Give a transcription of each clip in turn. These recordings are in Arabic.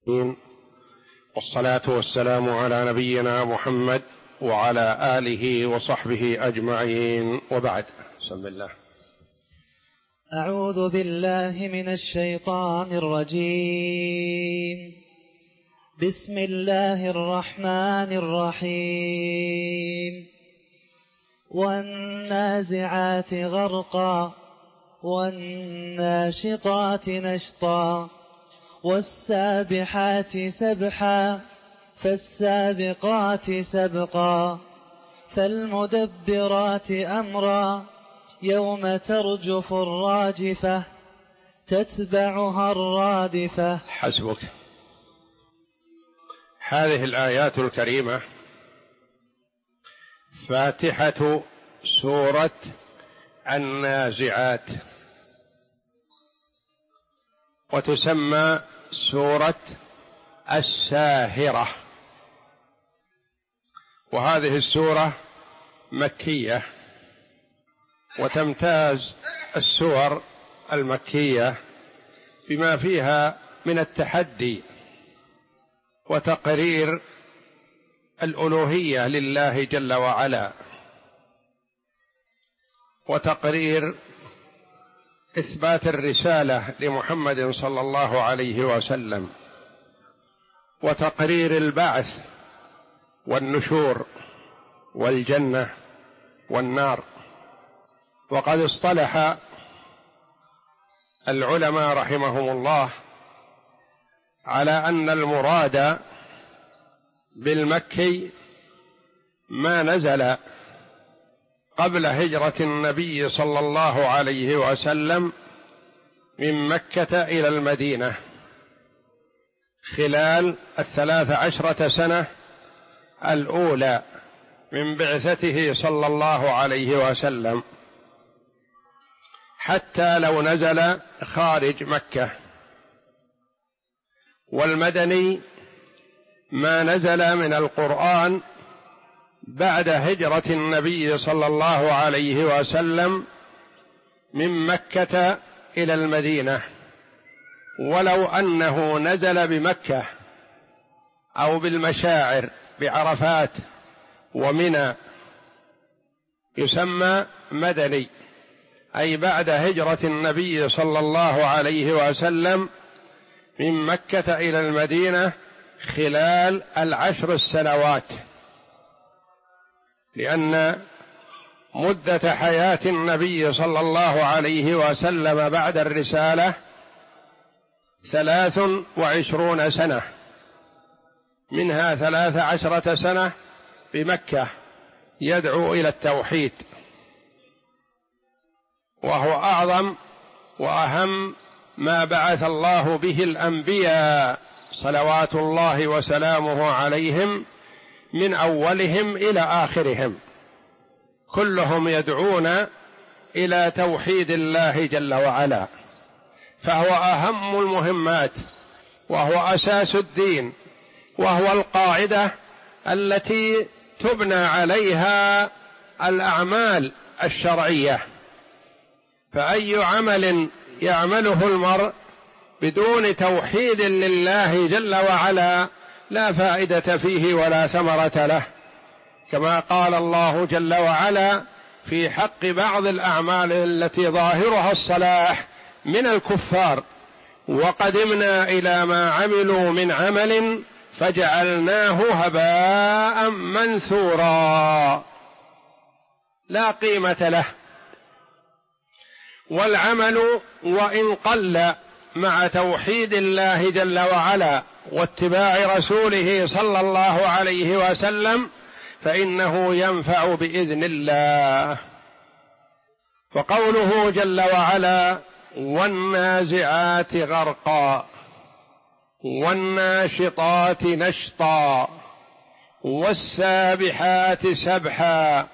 والصلاة والسلام على نبينا محمد وعلى آله وصحبه أجمعين، وبعد. بسم الله. أعوذ بالله من الشيطان الرجيم. بسم الله الرحمن الرحيم. والنازعات غرقا والناشطات نشطا والسابحات سبحا فالسابقات سبقا فالمدبرات أمرا يوم ترجف الراجفة تتبعها الرادفة. حسبك. هذه الآيات الكريمة فاتحة سورة النازعات، وتسمى سورة الساهرة، وهذه السورة مكية، وتمتاز السور المكية بما فيها من التحدي وتقرير الألوهية لله جل وعلا، وتقرير إثبات الرسالة لمحمد صلى الله عليه وسلم، وتقرير البعث والنشور والجنة والنار. وقد اصطلح العلماء رحمهم الله على أن المراد بالمكي ما نزل قبل هجرة النبي صلى الله عليه وسلم من مكة إلى المدينة خلال 13 سنة الأولى من بعثته صلى الله عليه وسلم، حتى لو نزل خارج مكة. والمدني ما نزل من القرآن بعد هجرة النبي صلى الله عليه وسلم من مكة إلى المدينة، ولو أنه نزل بمكة أو بالمشاعر بعرفات ومنى يسمى مدني، أي بعد هجرة النبي صلى الله عليه وسلم من مكة إلى المدينة خلال 10 سنوات، لأن مدة حياة النبي صلى الله عليه وسلم بعد الرسالة 23 سنة، منها 13 سنة بمكة يدعو إلى التوحيد، وهو أعظم وأهم ما بعث الله به الأنبياء صلوات الله وسلامه عليهم، من أولهم إلى آخرهم كلهم يدعون إلى توحيد الله جل وعلا، فهو أهم المهمات، وهو أساس الدين، وهو القاعدة التي تبنى عليها الأعمال الشرعية. فأي عمل يعمله المرء بدون توحيد لله جل وعلا لا فائدة فيه ولا ثمرة له، كما قال الله جل وعلا في حق بعض الأعمال التي ظاهرها الصلاح من الكفار: وقدمنا إلى ما عملوا من عمل فجعلناه هباء منثورا، لا قيمة له. والعمل وإن قل مع توحيد الله جل وعلا واتباع رسوله صلى الله عليه وسلم فإنه ينفع بإذن الله. وقوله جل وعلا: والنازعات غرقا والناشطات نشطا والسابحات سبحا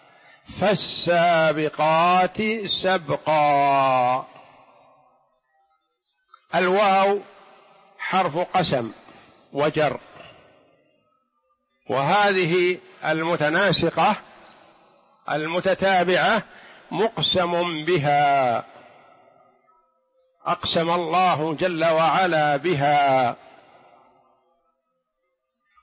فالسابقات سبقا. الواو حرف قسم وجر، وهذه المتناسقة المتتابعة مقسم بها، أقسم الله جل وعلا بها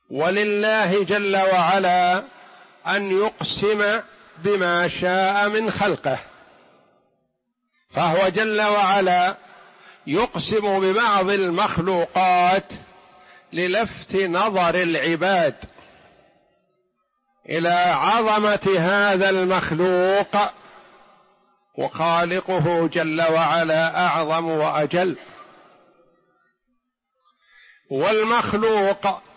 ولله جل وعلا أن يقسم بما شاء من خلقه، فهو جل وعلا يقسم ببعض المخلوقات للفت نظر العباد إلى عظمة هذا المخلوق، وخالقه جل وعلا أعظم وأجل. والمخلوق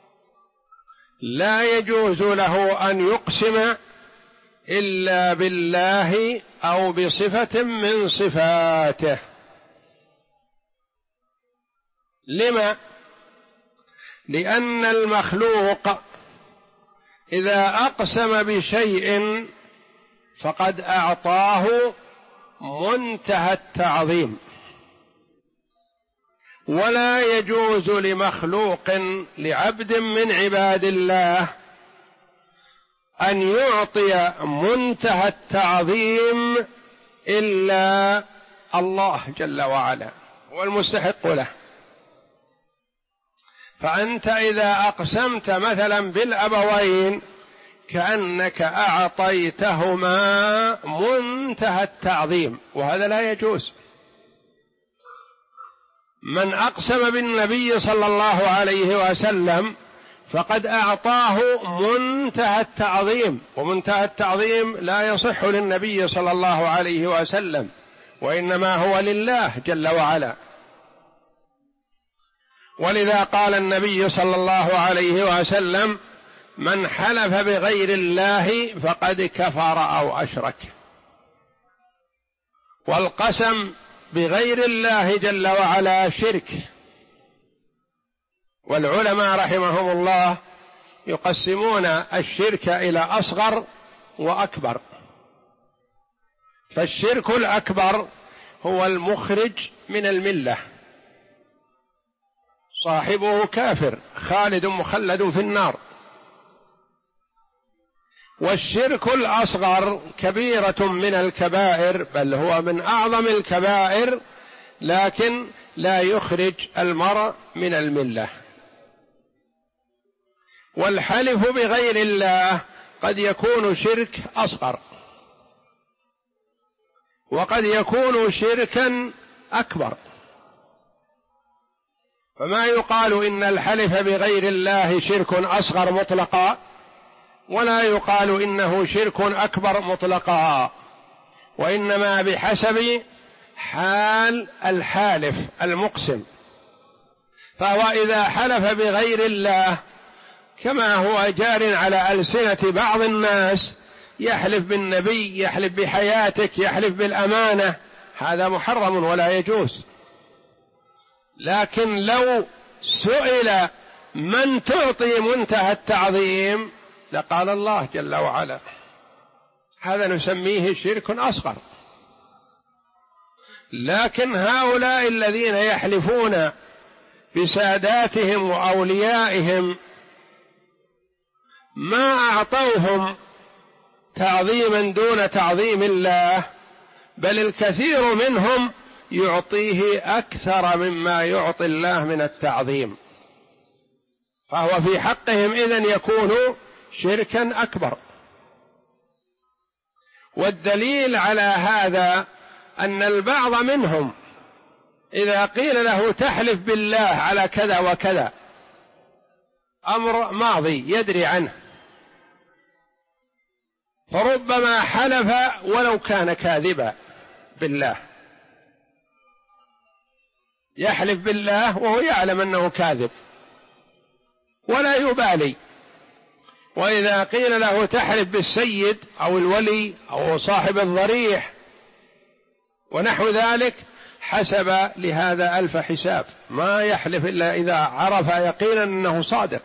لا يجوز له أن يقسم إلا بالله أو بصفة من صفاته. لما؟ لأن المخلوق إذا أقسم بشيء فقد أعطاه منتهى التعظيم، ولا يجوز لمخلوق لعبد من عباد الله أن يعطي منتهى التعظيم إلا الله جل وعلا والمستحق له. فأنت إذا أقسمت مثلا بالأبوين كأنك أعطيتهما منتهى التعظيم، وهذا لا يجوز. من أقسم بالنبي صلى الله عليه وسلم فقد أعطاه منتهى التعظيم، ومنتهى التعظيم لا يصح للنبي صلى الله عليه وسلم، وإنما هو لله جل وعلا. ولذا قال النبي صلى الله عليه وسلم: من حلف بغير الله فقد كفر أو أشرك. والقسم بغير الله جل وعلا شرك، والعلماء رحمهم الله يقسمون الشرك إلى أصغر وأكبر. فالشرك الأكبر هو المخرج من الملة، صاحبه كافر خالد مخلد في النار. والشرك الأصغر كبيرة من الكبائر، بل هو من أعظم الكبائر، لكن لا يخرج المرء من الملة. والحلف بغير الله قد يكون شرك أصغر، وقد يكون شركا أكبر. فما يقال إن الحلف بغير الله شرك أصغر مطلقا، ولا يقال إنه شرك أكبر مطلقا، وإنما بحسب حال الحالف المقسم. فهو إذا حلف بغير الله كما هو جار على ألسنة بعض الناس، يحلف بالنبي، يحلف بحياتك، يحلف بالأمانة، هذا محرم ولا يجوز. لكن لو سئل من تعطي منتهى التعظيم لقال الله جل وعلا، هذا نسميه شرك أصغر. لكن هؤلاء الذين يحلفون بساداتهم وأوليائهم ما أعطوهم تعظيما دون تعظيم الله، بل الكثير منهم يعطيه أكثر مما يعطي الله من التعظيم، فهو في حقهم إذن يكون شركا أكبر. والدليل على هذا أن البعض منهم إذا قيل له تحلف بالله على كذا وكذا، أمر ماضي يدري عنه، فربما حلف ولو كان كاذبا بالله، يحلف بالله وهو يعلم أنه كاذب ولا يبالي. وإذا قيل له تحلف بالسيد أو الولي أو صاحب الضريح ونحو ذلك، حسب لهذا ألف حساب، ما يحلف إلا إذا عرف يقينا أنه صادق،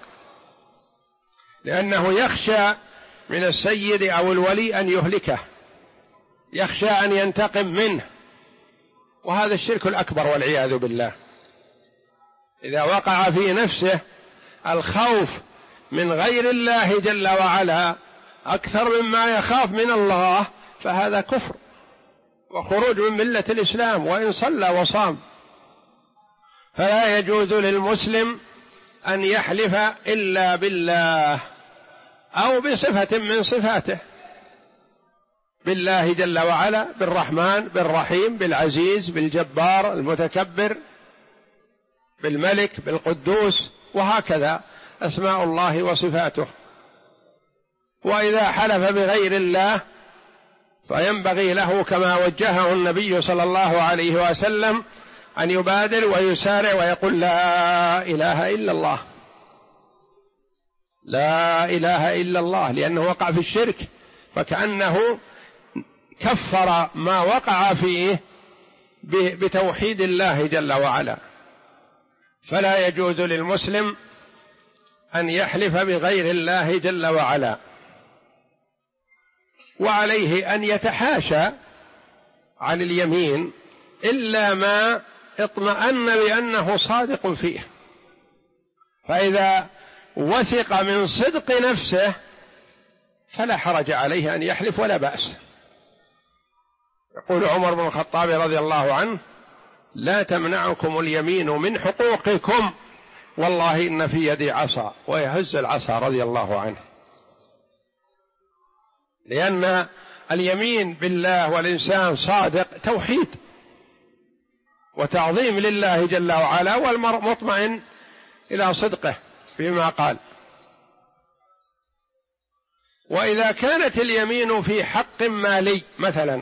لأنه يخشى من السيد أو الولي أن يهلكه، يخشى أن ينتقم منه، وهذا الشرك الأكبر والعياذ بالله. إذا وقع في نفسه الخوف من غير الله جل وعلا أكثر مما يخاف من الله، فهذا كفر وخروج من ملة الإسلام وإن صلى وصام. فلا يجوز للمسلم أن يحلف إلا بالله أو بصفة من صفاته، بالله جل وعلا، بالرحمن، بالرحيم، بالعزيز، بالجبار، المتكبر، بالملك، بالقدوس، وهكذا أسماء الله وصفاته. وإذا حلف بغير الله فينبغي له كما وجهه النبي صلى الله عليه وسلم أن يبادر ويسارع ويقول لا إله إلا الله، لا إله إلا الله، لأنه وقع في الشرك، فكأنه كفر ما وقع فيه بتوحيد الله جل وعلا. فلا يجوز للمسلم أن يحلف بغير الله جل وعلا، وعليه أن يتحاشى عن اليمين إلا ما اطمأن بأنه صادق فيه، فإذا وثق من صدق نفسه فلا حرج عليه أن يحلف ولا بأس. يقول عمر بن الخطاب رضي الله عنه: لا تمنعكم اليمين من حقوقكم، والله إن في يدي عصا، ويهز العصا رضي الله عنه. لأن اليمين بالله والإنسان صادق توحيد وتعظيم لله جل وعلا، والمرء مطمئن إلى صدقه فيما قال. وإذا كانت اليمين في حق مالي مثلا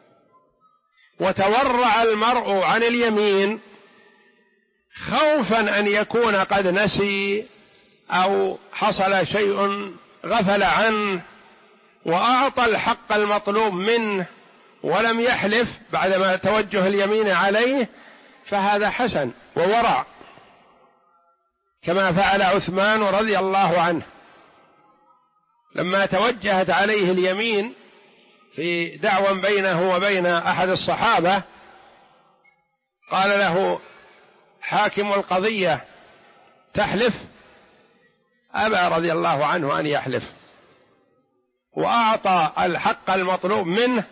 وتورع المرء عن اليمين خوفا أن يكون قد نسي أو حصل شيء غفل عنه وأعطى الحق المطلوب منه ولم يحلف بعدما توجه اليمين عليه، فهذا حسن وورع، كما فعل عثمان رضي الله عنه لما توجهت عليه اليمين في دعوى بينه وبين أحد الصحابة. قال له حاكم القضية: تحلف؟ أبى رضي الله عنه أن يحلف، وأعطى الحق المطلوب منه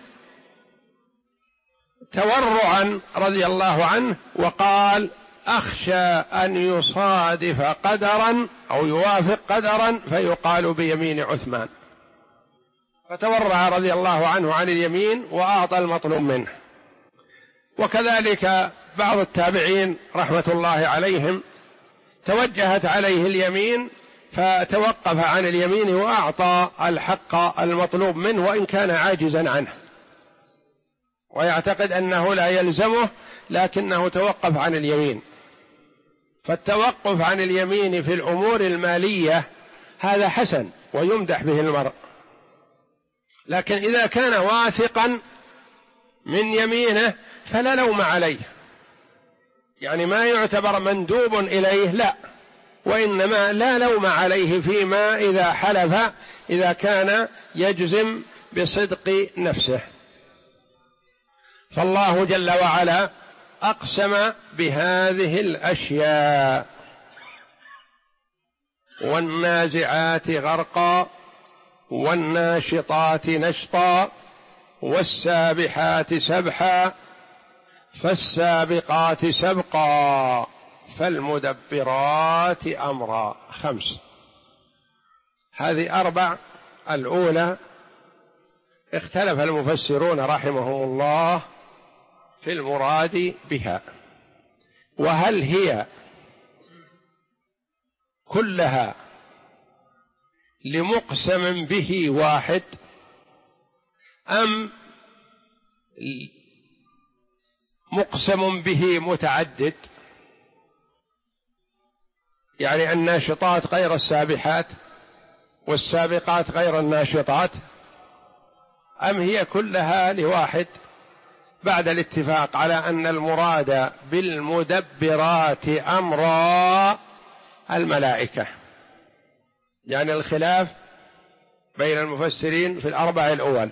تورعا رضي الله عنه، وقال: أخشى أن يصادف قدرا أو يوافق قدرا فيقال بيمين عثمان، فتورع رضي الله عنه عن اليمين وأعطى المطلوب منه. وكذلك بعض التابعين رحمة الله عليهم توجهت عليه اليمين فتوقف عن اليمين وأعطى الحق المطلوب منه وإن كان عاجزا عنه، ويعتقد أنه لا يلزمه لكنه توقف عن اليمين. فالتوقف عن اليمين في الأمور المالية هذا حسن ويمدح به المرء، لكن إذا كان واثقا من يمينه فلا لوم عليه، يعني ما يعتبر مندوب إليه، لا، وإنما لا لوم عليه فيما إذا حلف، إذا كان يجزم بصدق نفسه. فالله جل وعلا أقسم بهذه الأشياء: والنازعات غرقا، والناشطات نشطا، والسابحات سبحا، فالسابقات سبقا، فالمدبرات أمرا. 5. هذه 4. الأولى اختلف المفسرون رحمهم الله في المراد بها، وهل هي كلها لمقسم به واحد أم مقسم به متعدد، يعني الناشطات غير السابحات والسابقات غير الناشطات، أم هي كلها لواحد بعد الاتفاق على أن المراد بالمدبرات أمرا الملائكة؟ يعني الخلاف بين المفسرين في 4 الأول.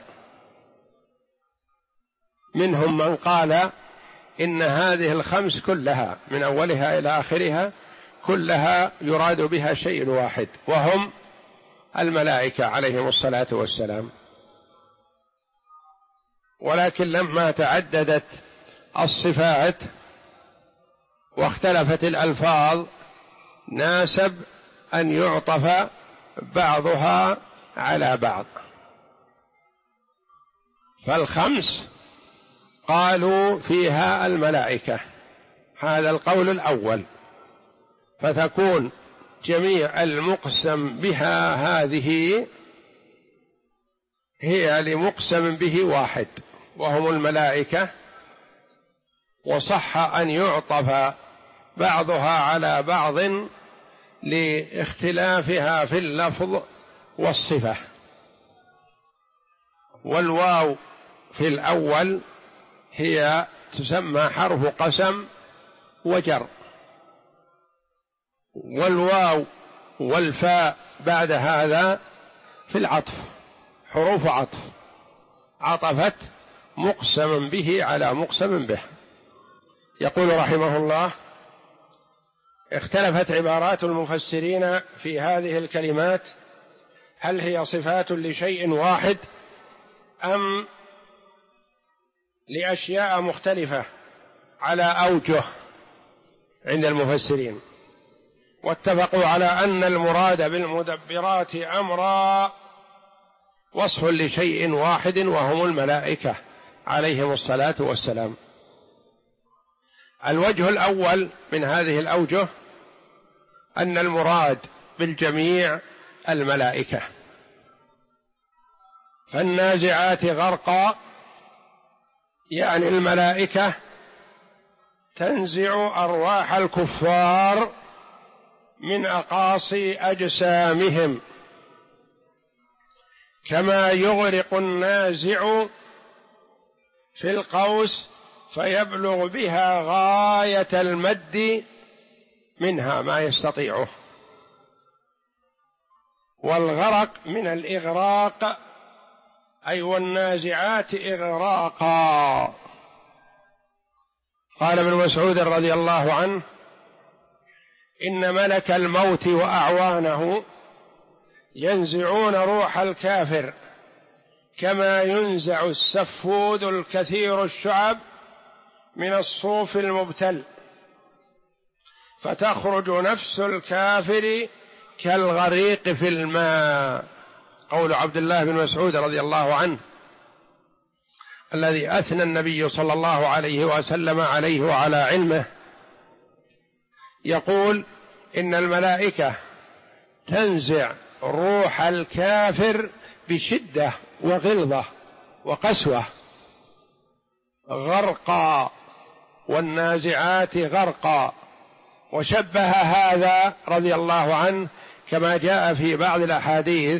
منهم من قال إن هذه 5 كلها من أولها إلى آخرها كلها يراد بها شيء واحد، وهم الملائكة عليهم الصلاة والسلام. ولكن لما تعددت الصفات واختلفت الألفاظ ناسب أن يعطف بعضها على بعض. فالخمس قالوا فيها الملائكة، هذا القول الأول، فتكون جميع المقسم بها هذه هي لمقسم به واحد وهم الملائكة، وصح أن يعطف بعضها على بعض لاختلافها في اللفظ والصفة. والواو في الأول هي تسمى حرف قسم وجر، والواو والفاء بعد هذا في العطف حروف عطف، عطفت مقسم به على مقسم به. يقول رحمه الله: اختلفت عبارات المفسرين في هذه الكلمات، هل هي صفات لشيء واحد أم لأشياء مختلفة على أوجه عند المفسرين. واتفقوا على أن المراد بالمدبرات أمرا وصف لشيء واحد وهم الملائكة عليهم الصلاة والسلام. الوجه الأول من هذه الأوجه أن المراد بالجميع الملائكة، فالنازعات غرقا يعني الملائكة تنزع أرواح الكفار من أقاصي أجسامهم، كما يغرق النازع في القوس فيبلغ بها غاية المد منها ما يستطيعه. والغرق من الإغراق، أي والنازعات إغراقا. قال ابن مسعود رضي الله عنه: إن ملك الموت وأعوانه ينزعون روح الكافر كما ينزع السفود الكثير الشعب من الصوف المبتل، فتخرج نفس الكافر كالغريق في الماء. قول عبد الله بن مسعود رضي الله عنه الذي أثنى النبي صلى الله عليه وسلم عليه وعلى علمه، يقول: إن الملائكة تنزع روح الكافر بشدة وغلظة وقسوة، غرقا، والنازعات غرقا. وشبه هذا رضي الله عنه كما جاء في بعض الأحاديث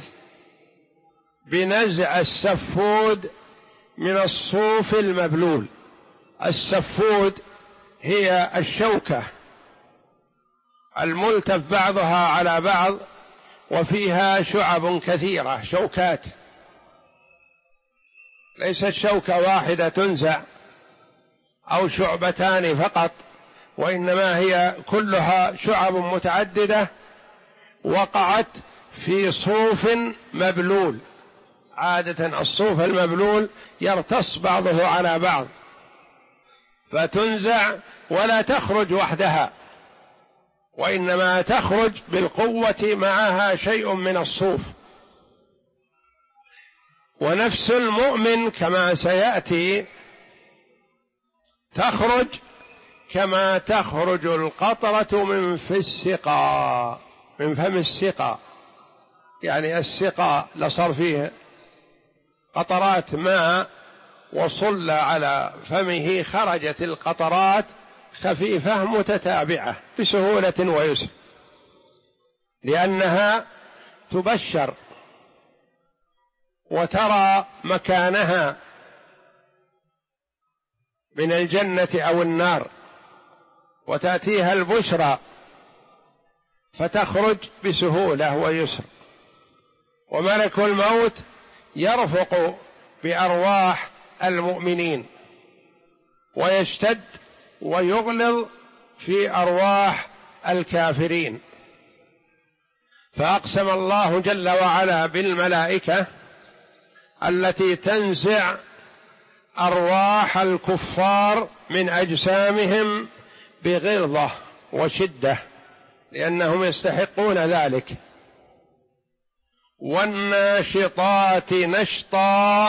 بنزع السفود من الصوف المبلول. السفود هي الشوكة الملتف بعضها على بعض وفيها شعب كثيرة، شوكات، ليست شوكة واحدة تنزع أو شعبتان فقط، وإنما هي كلها شعب متعددة وقعت في صوف مبلول. عادة الصوف المبلول يرتص بعضه على بعض، فتنزع ولا تخرج وحدها، وإنما تخرج بالقوة معها شيء من الصوف. ونفس المؤمن كما سيأتي تخرج كما تخرج القطرة من في السقاء، من فم السقاء، يعني السقاء لصار فيه قطرات ماء وصل على فمه، خرجت القطرات خفيفة متتابعة بسهولة ويسر، لأنها تبشر وترى مكانها من الجنة أو النار، وتأتيها البشرى فتخرج بسهولة ويسر. وملك الموت يرفق بأرواح المؤمنين ويشتد ويغلظ في أرواح الكافرين. فأقسم الله جل وعلا بالملائكة التي تنزع أرواح الكفار من أجسامهم بغلظة وشدة لأنهم يستحقون ذلك. والناشطات نشطا،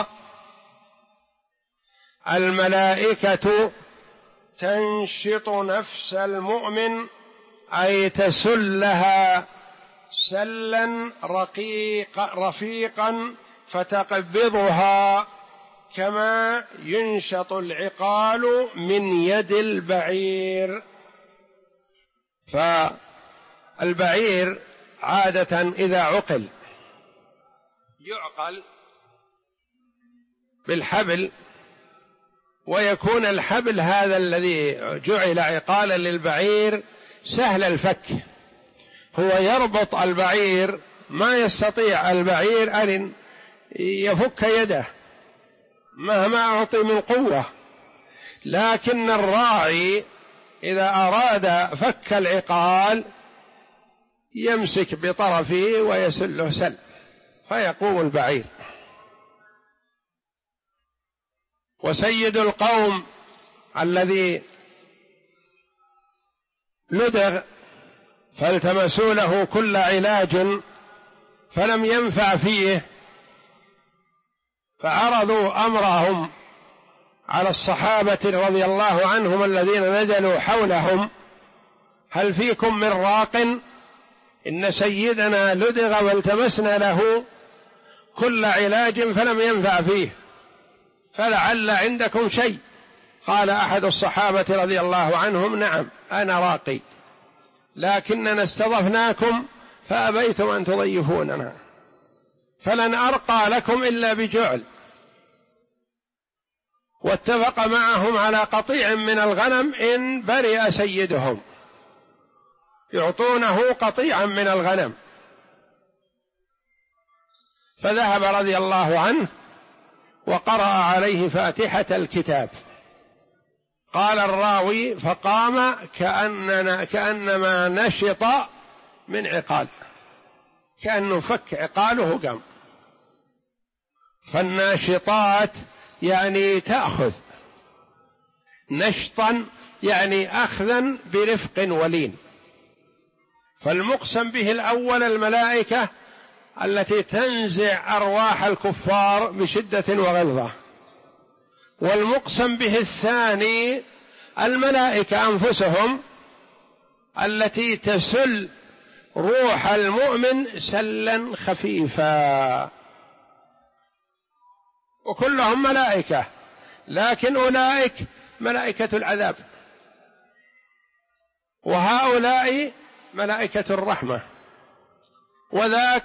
الملائكة تنشط نفس المؤمن أي تسلها سلا رفيقا فتقبضها كما ينشط العقال من يد البعير. فالبعير عادة إذا عقل يعقل بالحبل، ويكون الحبل هذا الذي جعل عقالا للبعير سهل الفك، هو يربط البعير، ما يستطيع البعير أن يفك يده مهما أعطي من قوة، لكن الراعي إذا أراد فك العقال يمسك بطرفه ويسله سل فيقوم البعير. وسيد القوم الذي لدغ فالتمسوا له كل علاج فلم ينفع فيه، فعرضوا أمرهم على الصحابة رضي الله عنهم الذين نزلوا حولهم: هل فيكم من راق؟ إن سيدنا لدغ والتمسنا له كل علاج فلم ينفع فيه، فلعل عندكم شيء. قال أحد الصحابة رضي الله عنهم: نعم أنا راقي، لكننا استضفناكم فأبيتم أن تضيفوننا، فلن أرقى لكم إلا بجعل. واتفق معهم على قطيع من الغنم إن برئ سيدهم يعطونه قطيعا من الغنم، فذهب رضي الله عنه وقرأ عليه فاتحة الكتاب. قال الراوي: فقام كأنما نشط من عقال، كأنه فك عقاله قام. فالناشطات يعني تأخذ، نشطا يعني أخذا برفق ولين. فالمقسم به الأول الملائكة التي تنزع أرواح الكفار بشدة وغلظة، والمقسم به الثاني الملائكة أنفسهم التي تسل روح المؤمن سلا خفيفا، وكلهم ملائكة، لكن أولئك ملائكة العذاب وهؤلاء ملائكة الرحمة. وذاك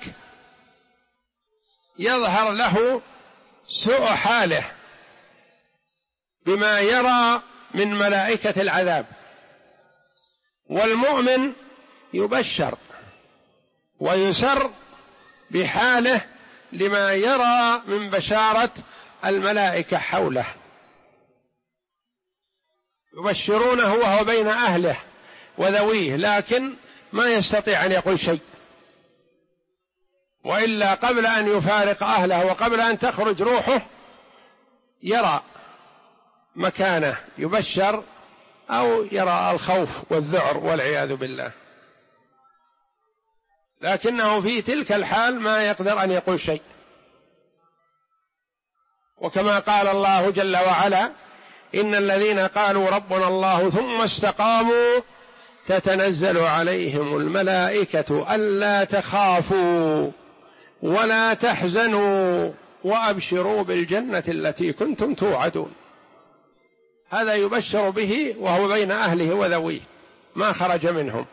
يظهر له سوء حاله بما يرى من ملائكة العذاب، والمؤمن يبشر ويسر بحاله لما يرى من بشارة الملائكة حوله، يبشرونه وهو بين أهله وذويه، لكن ما يستطيع أن يقول شيء، وإلا قبل أن يفارق أهله وقبل أن تخرج روحه يرى مكانه يبشر، أو يرى الخوف والذعر والعياذ بالله، لكنه في تلك الحال ما يقدر أن يقول شيء. وكما قال الله جل وعلا: إن الذين قالوا ربنا الله ثم استقاموا تتنزل عليهم الملائكة ألا تخافوا ولا تحزنوا وأبشروا بالجنة التي كنتم توعدون. هذا يبشر به وهو بين أهله وذويه ما خرج منهم.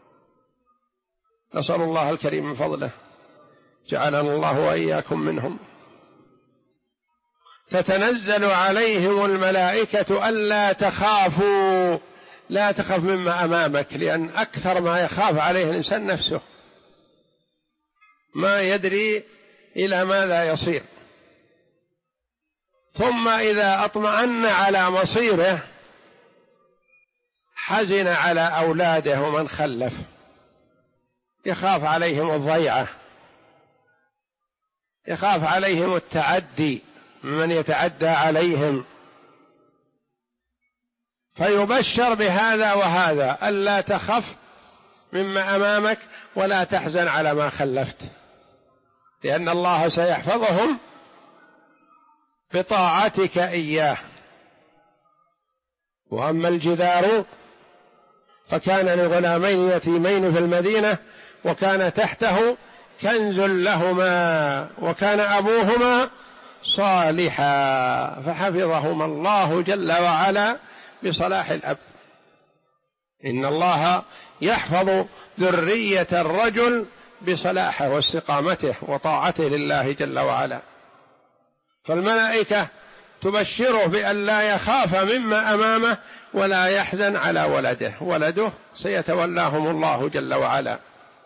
نسأل الله الكريم من فضله جعلنا الله وإياكم منهم. تتنزل عليهم الملائكة ألا تخافوا، لا تخف مما أمامك، لأن أكثر ما يخاف عليه الإنسان نفسه، ما يدري إلى ماذا يصير. ثم إذا أطمأن على مصيره حزن على أولاده ومن خلف، يخاف عليهم الضيعة، يخاف عليهم التعدي من يتعدى عليهم، فيبشر بهذا وهذا: ألا تخف مما أمامك ولا تحزن على ما خلفت، لأن الله سيحفظهم بطاعتك إياه. وأما الجدار فكان لغلامين يتيمين في المدينة وكان تحته كنز لهما وكان أبوهما صالحا فحفظهما الله جل وعلا بصلاح الأب. إن الله يحفظ ذرية الرجل بصلاحه واستقامته وطاعته لله جل وعلا. فالملائكة تبشره بأن لا يخاف مما أمامه ولا يحزن على ولده سيتولاهم الله جل وعلا.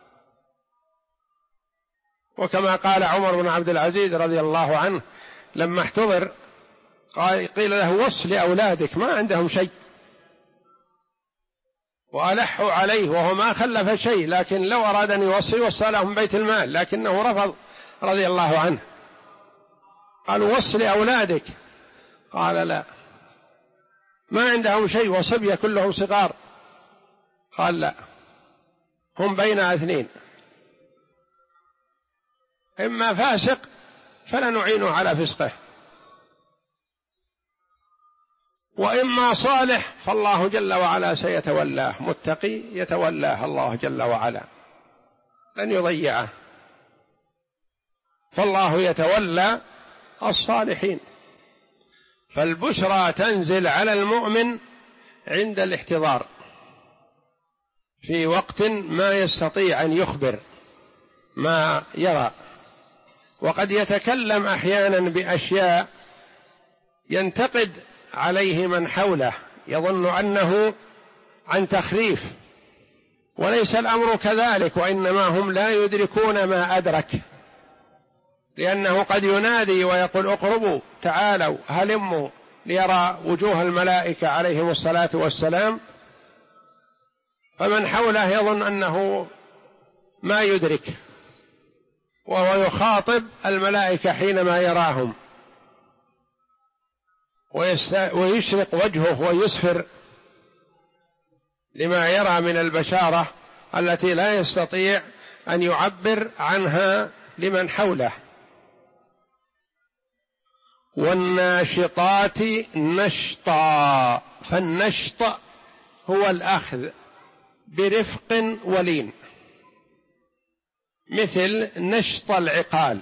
وكما قال عمر بن عبد العزيز رضي الله عنه لما احتضر قيل له وص لأولادك ما عندهم شيء، وألحوا عليه وهو ما خلف شيء، لكن لو أراد أن يوصي لهم بيت المال لكنه رفض رضي الله عنه. قالوا وص لأولادك، قال لا ما عندهم شيء وصبية كلهم صغار. قال لا هم بين اثنين، إما فاسق فلا نعينه على فسقه، وإما صالح فالله جل وعلا سيتولاه، متقي يتولاه الله جل وعلا لن يضيعه، فالله يتولى الصالحين. فالبشرى تنزل على المؤمن عند الاحتضار في وقت ما يستطيع أن يخبر ما يرى، وقد يتكلم أحيانا بأشياء ينتقد عليه من حوله يظن أنه عن تخريف، وليس الأمر كذلك، وإنما هم لا يدركون ما أدرك، لأنه قد ينادي ويقول اقربوا تعالوا هلموا ليرى وجوه الملائكة عليهم الصلاة والسلام، فمن حوله يظن أنه ما يدرك، وهو يخاطب الملائكة حينما يراهم ويشرق وجهه ويسفر لما يرى من البشارة التي لا يستطيع أن يعبر عنها لمن حوله. والناشطات نشطا، فالنشط هو الأخذ برفق ولين، مثل نشط العقال،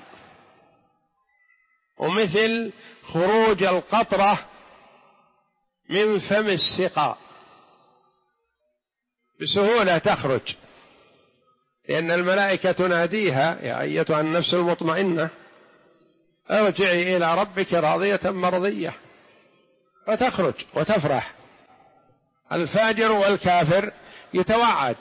ومثل خروج القطرة من فم السقا بسهولة تخرج، لأن الملائكة تناديها يا أيتها النفس المطمئنة ارجعي إلى ربك راضية مرضية، فتخرج وتفرح. الفاجر والكافر يتوعد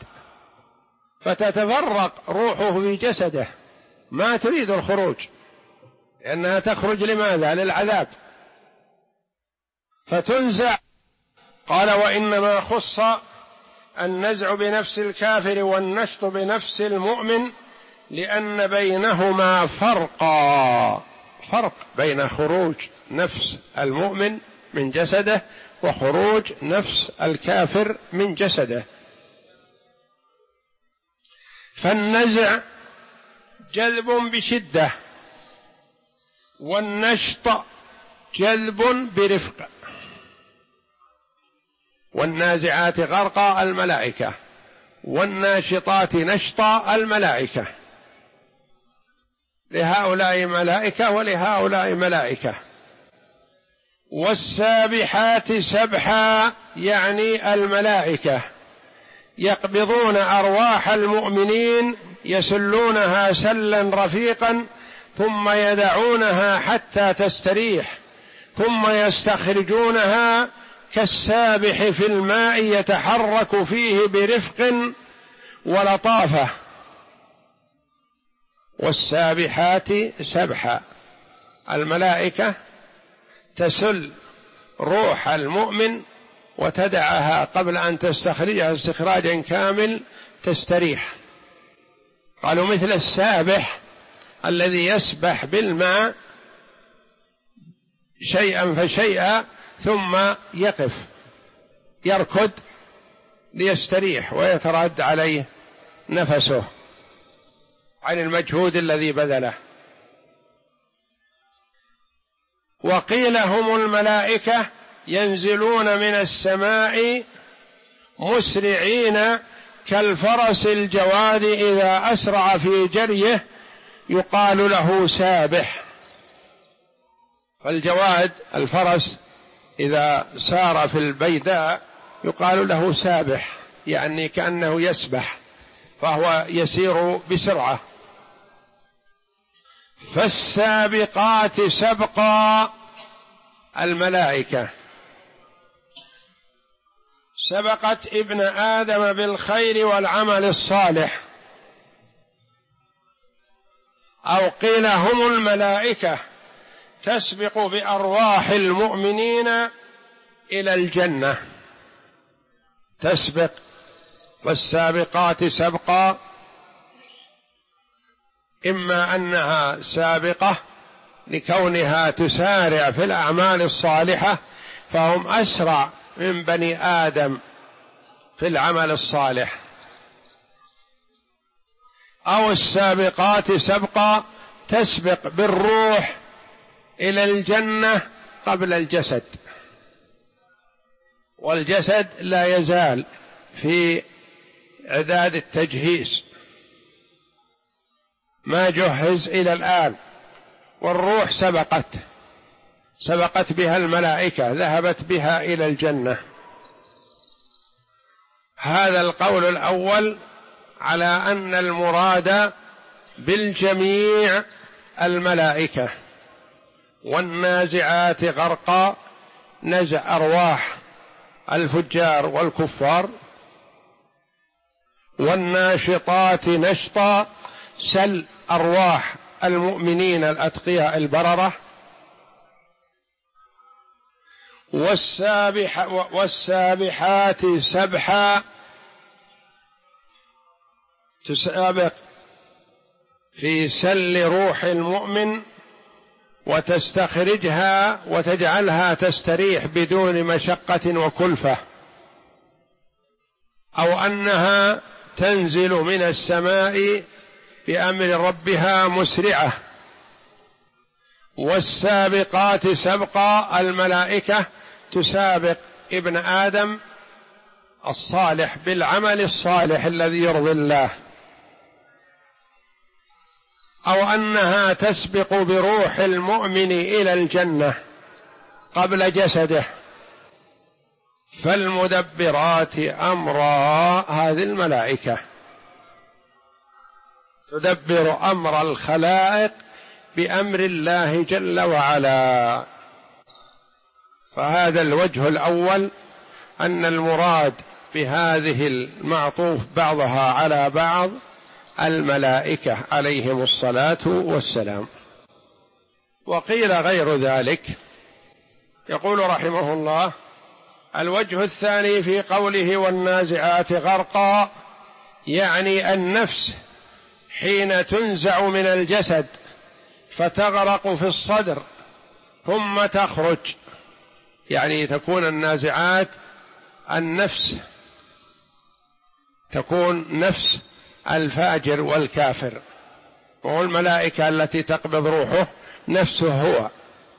فتتفرق روحه في جسده ما تريد الخروج، لأنها تخرج لماذا؟ للعذاب، فتنزع. قال وإنما خص النزع بنفس الكافر والنشط بنفس المؤمن لأن بينهما فرق بين خروج نفس المؤمن من جسده وخروج نفس الكافر من جسده. فالنزع جذب بشدة، والنشط جذب برفق. والنازعات غرقا الملائكة، والناشطات نشطا الملائكة، لهؤلاء ملائكة ولهؤلاء ملائكة. والسابحات سبحا يعني الملائكة يقبضون أرواح المؤمنين يسلونها سلا رفيقا ثم يدعونها حتى تستريح ثم يستخرجونها كالسابح في الماء يتحرك فيه برفق ولطافة. والسابحات سبحا، الملائكة تسل روح المؤمن وتدعها قبل أن تستخرجها استخراجا كامل تستريح. قالوا مثل السابح الذي يسبح بالماء شيئا فشيئا ثم يقف يركض ليستريح ويترد عليه نفسه عن المجهود الذي بذله. وقيل هم الملائكة ينزلون من السماء مسرعين كالفرس الجواد إذا أسرع في جريه يقال له سابح. فالجواد الفرس إذا سار في البيداء يقال له سابح، يعني كأنه يسبح، فهو يسير بسرعة. فالسابقات سبقا، الملائكة سبقت ابن آدم بالخير والعمل الصالح، أو قيل هم الملائكة تسبق بأرواح المؤمنين إلى الجنة، تسبق. والسابقات سبقا إما أنها سابقة لكونها تسارع في الأعمال الصالحة فهم أسرع من بني آدم في العمل الصالح، أو السابقات سبقا تسبق بالروح إلى الجنة قبل الجسد، والجسد لا يزال في إعداد التجهيز ما جهز إلى الآن، والروح سبقت بها الملائكة، ذهبت بها إلى الجنة. هذا القول الأول على أن المراد بالجميع الملائكة. والنازعات غرقا نزع أرواح الفجار والكفار، والناشطات نشطا سل أرواح المؤمنين الأتقياء البررة، والسابحات سبحا تسابق في سل روح المؤمن وتستخرجها وتجعلها تستريح بدون مشقة وكلفة، أو أنها تنزل من السماء بأمر ربها مسرعة. والسابقات سبقا، الملائكة تسابق ابن آدم الصالح بالعمل الصالح الذي يرضي الله، أو أنها تسبق بروح المؤمن إلى الجنة قبل جسده. فالمدبرات أمرا، هذه الملائكة تدبر أمر الخلائق بأمر الله جل وعلا. فهذا الوجه الأول، أن المراد بهذه المعطوف بعضها على بعض الملائكة عليهم الصلاة والسلام. وقيل غير ذلك. يقول رحمه الله: الوجه الثاني في قوله والنازعات غرقا، يعني النفس حين تنزع من الجسد فتغرق في الصدر ثم تخرج، يعني تكون النازعات النفس، تكون نفس الفاجر والكافر، والملائكة التي تقبض روحه نفسه هو.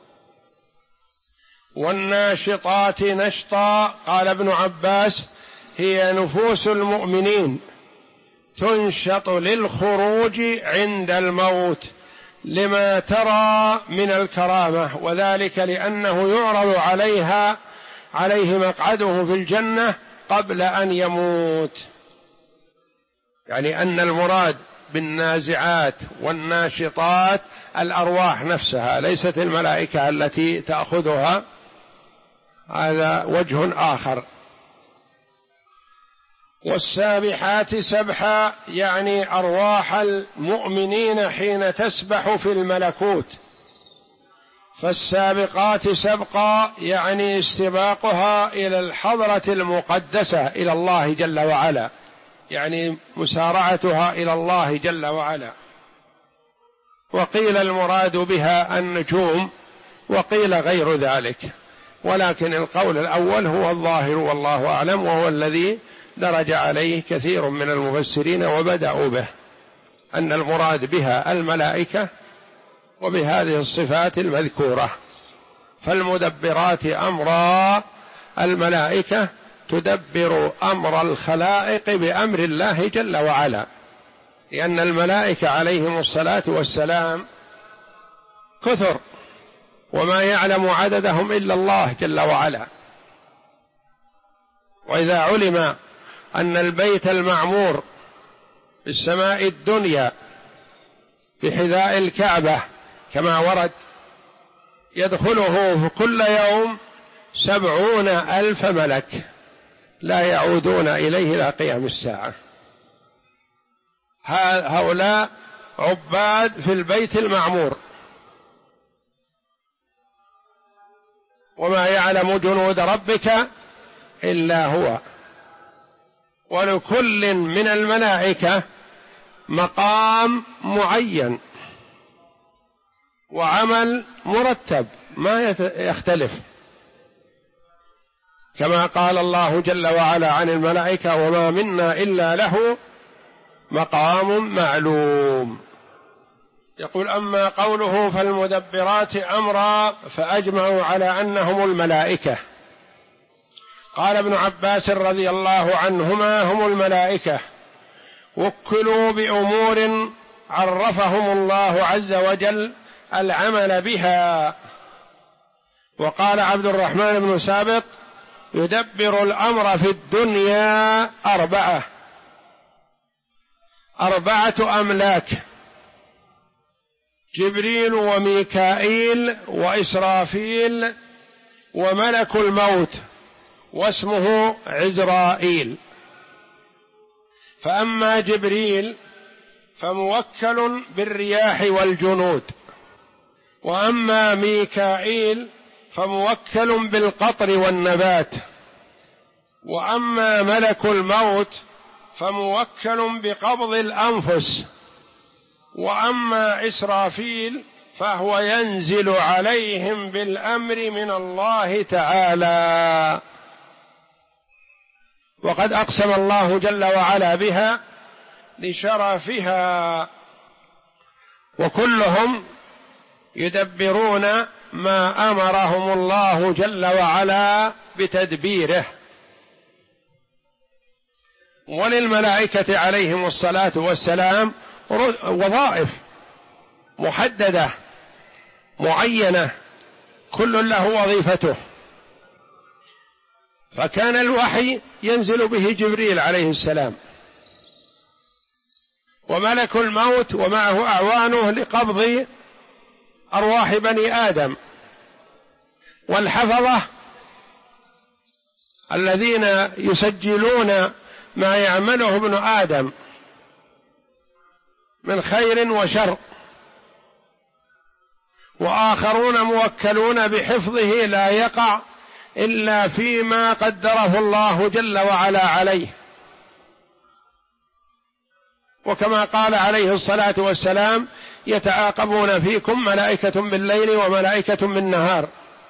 والناشطات نشطا، قال ابن عباس: هي نفوس المؤمنين تنشط للخروج عند الموت لما ترى من الكرامة، وذلك لأنه يعرض عليه مقعده في الجنة قبل أن يموت. يعني أن المراد بالنازعات والناشطات الأرواح نفسها، ليست الملائكة التي تأخذها. هذا وجه آخر. والسابحات سبحا، يعني أرواح المؤمنين حين تسبح في الملكوت. فالسابقات سبقا، يعني استباقها إلى الحضرة المقدسة إلى الله جل وعلا، يعني مسارعتها إلى الله جل وعلا. وقيل المراد بها النجوم، وقيل غير ذلك، ولكن القول الأول هو الظاهر والله أعلم، وهو الذي درج عليه كثير من المفسرين وبدأوا به، أن المراد بها الملائكة وبهذه الصفات المذكورة. فالمدبرات أمرا، الملائكة تدبر أمر الخلائق بأمر الله جل وعلا، لأن الملائكة عليهم الصلاة والسلام كثر، وما يعلم عددهم إلا الله جل وعلا. وإذا علم أن البيت المعمور في السماء الدنيا بحذاء الكعبة كما ورد يدخله في كل يوم 70,000 ملك لا يعودون إليه إلى قيام الساعة، هؤلاء عباد في البيت المعمور، وما يعلم جنود ربك إلا هو. ولكل من الملائكة مقام معين وعمل مرتب ما يختلف، كما قال الله جل وعلا عن الملائكة: وما منا إلا له مقام معلوم. يقول: أما قوله فالمدبرات أمرا فأجمعوا على أنهم الملائكة. قال ابن عباس رضي الله عنهما: هم الملائكة وكلوا بأمور عرفهم الله عز وجل العمل بها. وقال عبد الرحمن بن سابق: يدبر الأمر في الدنيا 4 أملاك: جبريل وميكائيل وإسرافيل وملك الموت واسمه عزرائيل. فأما جبريل فموكل بالرياح والجنود، وأما ميكائيل فموكل بالقطر والنبات، وأما ملك الموت فموكل بقبض الأنفس، وأما إسرافيل فهو ينزل عليهم بالأمر من الله تعالى. وقد أقسم الله جل وعلا بها لشرفها، وكلهم يدبرون ما أمرهم الله جل وعلا بتدبيره. وللملائكة عليهم الصلاة والسلام وظائف محددة معينة، كل له وظيفته. فكان الوحي ينزل به جبريل عليه السلام، وملك الموت ومعه أعوانه لقبض أرواح بني آدم، والحفظة الذين يسجلون ما يعمله ابن آدم من خير وشر، وآخرون موكلون بحفظه لا يقع إلا فيما قدره الله جل وعلا عليه. وكما قال عليه الصلاة والسلام: يتعاقبون فيكم ملائكة بالليل وملائكة بالنهار،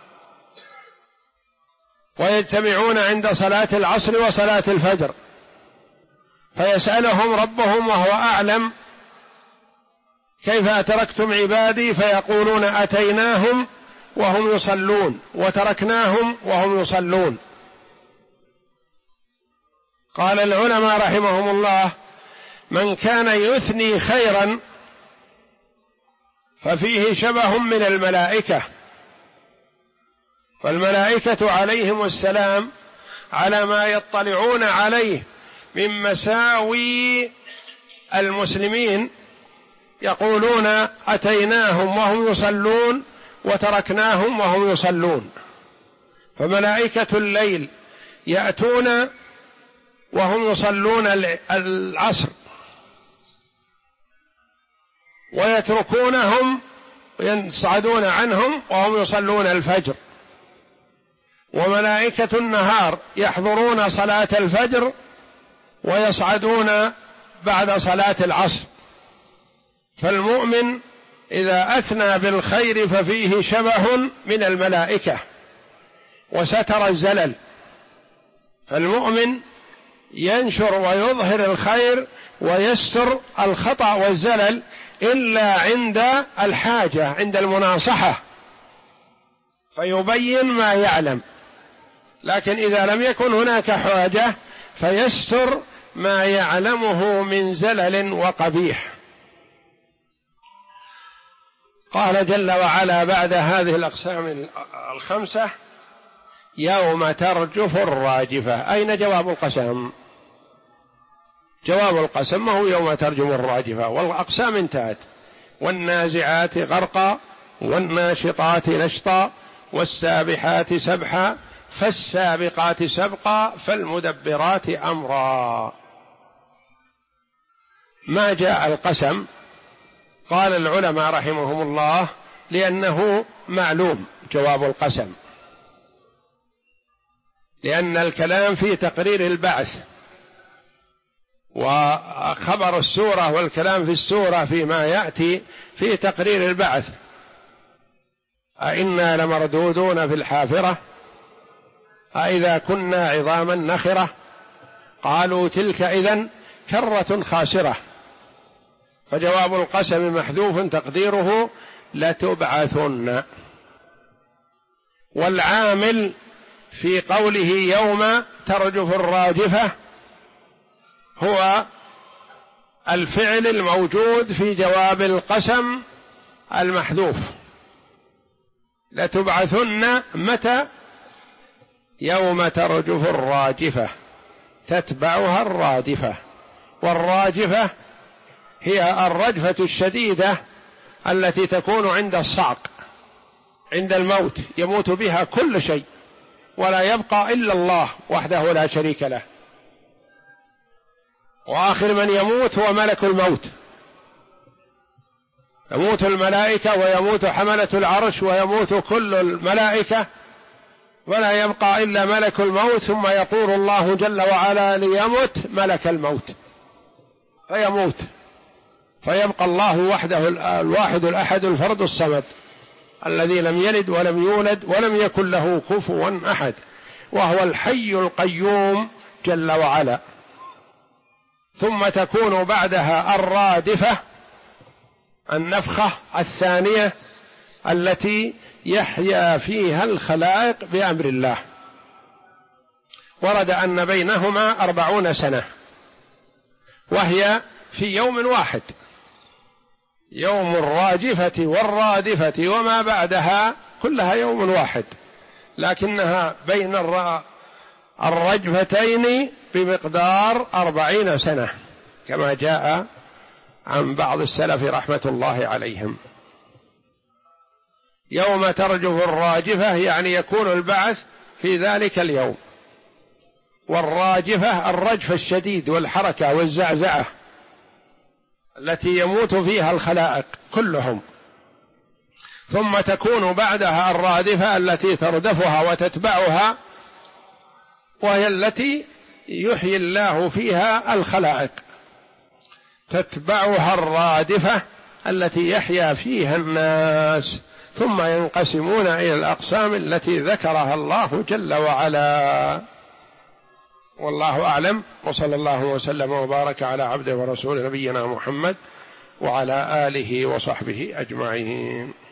ويجتمعون عند صلاة العصر وصلاة الفجر، فيسألهم ربهم وهو أعلم: كيف أتركتم عبادي؟ فيقولون: أتيناهم وهم يصلون وتركناهم وهم يصلون. قال العلماء رحمهم الله: من كان يثني خيرا ففيه شبه من الملائكة. فالملائكة عليهم السلام على ما يطلعون عليه من مساوي المسلمين يقولون: أتيناهم وهم يصلون وتركناهم وهم يصلون. فملائكة الليل يأتون وهم يصلون العصر، ويتركونهم ويصعدون عنهم وهم يصلون الفجر. وملائكة النهار يحضرون صلاة الفجر ويصعدون بعد صلاة العصر. فالمؤمن إذا أثنى بالخير ففيه شبه من الملائكة وستر الزلل. فالمؤمن ينشر ويظهر الخير ويستر الخطأ والزلل إلا عند الحاجة، عند المناصحة، فيبين ما يعلم. لكن إذا لم يكن هناك حاجة فيستر ما يعلمه من زلل وقبيح. قال جل وعلا بعد هذه الأقسام الخمسة: يوم ترجف الراجفة. أين جواب القسم؟ جواب القسم ما هو يوم ترجف الراجفة، والأقسام انتهت: والنازعات غرقا، والناشطات نشطا، والسابحات سبحا، فالسابقات سبقا، فالمدبرات أمرا. ما جاء القسم؟ قال العلماء رحمهم الله: لأنه معلوم جواب القسم، لأن الكلام في تقرير البعث، وخبر السورة والكلام في السورة فيما يأتي في تقرير البعث. أئنا لمردودون في الحافرة أئذا كنا عظاما نخرة قالوا تلك إذن كرة خاسرة. فجواب القسم محذوف تقديره لتبعثن. والعامل في قوله يوم ترجف الراجفة هو الفعل الموجود في جواب القسم المحذوف. لتبعثن متى؟ يوم ترجف الراجفة تتبعها الرادفة. والراجفة هي الرجفة الشديدة التي تكون عند الصعق، عند الموت، يموت بها كل شيء ولا يبقى إلا الله وحده لا شريك له، وآخر من يموت هو ملك الموت. يموت الملائكة ويموت حملة العرش ويموت كل الملائكة ولا يبقى إلا ملك الموت، ثم يقول الله جل وعلا ليمت ملك الموت فيموت، فيبقى الله وحده الواحد الأحد الفرد الصمد الذي لم يلد ولم يولد ولم يكن له كفوا أحد، وهو الحي القيوم جل وعلا. ثم تكون بعدها الرادفة، النفخة الثانية التي يحيا فيها الخلائق بأمر الله. ورد أن بينهما 40 سنة، وهي في يوم واحد، يوم الراجفة والرادفة وما بعدها كلها يوم واحد، لكنها بين الرجفتين بمقدار 40 سنة كما جاء عن بعض السلف رحمة الله عليهم. يوم ترجف الراجفة يعني يكون البعث في ذلك اليوم، والراجفة الرجف الشديد والحركة والزعزعة التي يموت فيها الخلائق كلهم. ثم تكون بعدها الرادفة التي تردفها وتتبعها، وهي التي يحيي الله فيها الخلائق، تتبعها الرادفة التي يحيا فيها الناس، ثم ينقسمون إلى الأقسام التي ذكرها الله جل وعلا. والله أعلم، وصلى الله وسلم وبارك على عبده ورسوله نبينا محمد وعلى آله وصحبه أجمعين.